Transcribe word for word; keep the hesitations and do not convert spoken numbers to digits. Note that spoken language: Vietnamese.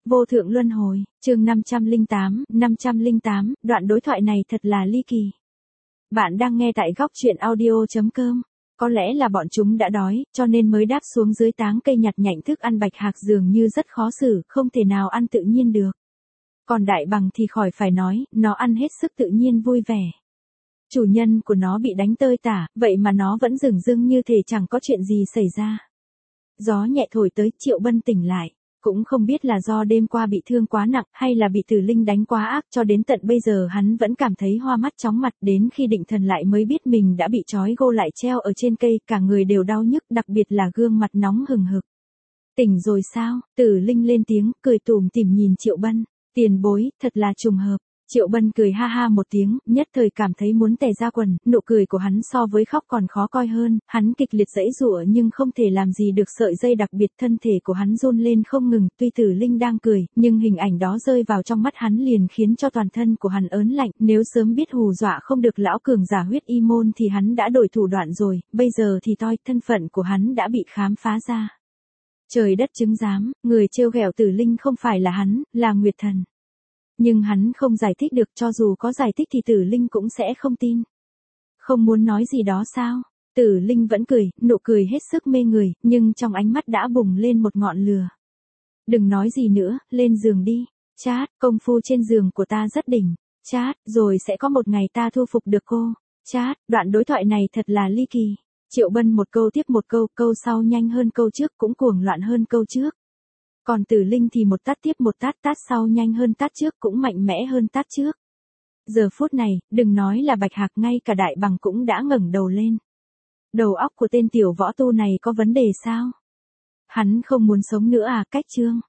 Vô thượng luân hồi, chương năm trăm lẻ tám, năm trăm lẻ tám, đoạn đối thoại này thật là ly kỳ. Bạn đang nghe tại góc truyện audio chấm com. Có lẽ là bọn chúng đã đói, cho nên mới đáp xuống dưới táng cây nhặt nhạnh thức ăn. Bạch Hạc dường như rất khó xử, không thể nào ăn tự nhiên được. Còn Đại Bằng thì khỏi phải nói, nó ăn hết sức tự nhiên vui vẻ. Chủ nhân của nó bị đánh tơi tả, vậy mà nó vẫn dửng dưng như thể chẳng có chuyện gì xảy ra. Gió nhẹ thổi tới, Triệu Bân tỉnh lại. Cũng không biết là do đêm qua bị thương quá nặng hay là bị Tử Linh đánh quá ác, cho đến tận bây giờ hắn vẫn cảm thấy hoa mắt chóng mặt, đến khi định thần lại mới biết mình đã bị trói gô lại treo ở trên cây, cả người đều đau nhức, đặc biệt là gương mặt nóng hừng hực. Tỉnh rồi sao? Tử Linh lên tiếng, cười tủm tỉm nhìn Triệu Bân. Tiền bối, thật là trùng hợp. Triệu Bân cười ha ha một tiếng, nhất thời cảm thấy muốn tè ra quần, nụ cười của hắn so với khóc còn khó coi hơn, hắn kịch liệt giãy giụa nhưng không thể làm gì được sợi dây đặc biệt, thân thể của hắn run lên không ngừng, tuy Tử Linh đang cười, nhưng hình ảnh đó rơi vào trong mắt hắn liền khiến cho toàn thân của hắn ớn lạnh, nếu sớm biết hù dọa không được lão cường giả huyết y môn thì hắn đã đổi thủ đoạn rồi, bây giờ thì toi, thân phận của hắn đã bị khám phá ra. Trời đất chứng giám, người trêu ghẹo Tử Linh không phải là hắn, là Nguyệt Thần. Nhưng hắn không giải thích được, cho dù có giải thích thì Tử Linh cũng sẽ không tin. Không muốn nói gì đó sao? Tử Linh vẫn cười, nụ cười hết sức mê người, nhưng trong ánh mắt đã bùng lên một ngọn lửa. Đừng nói gì nữa, lên giường đi. Chát, công phu trên giường của ta rất đỉnh. Chát, rồi sẽ có một ngày ta thu phục được cô. Chát, đoạn đối thoại này thật là ly kỳ. Triệu Bân một câu tiếp một câu, câu sau nhanh hơn câu trước, cũng cuồng loạn hơn câu trước. Còn Tử Linh thì một tát tiếp một tát, tát sau nhanh hơn tát trước, cũng mạnh mẽ hơn tát trước. Giờ phút này, đừng nói là Bạch Hạc, ngay cả Đại Bằng cũng đã ngẩng đầu lên. Đầu óc của tên tiểu võ tu này có vấn đề sao? Hắn không muốn sống nữa à? Cách chương.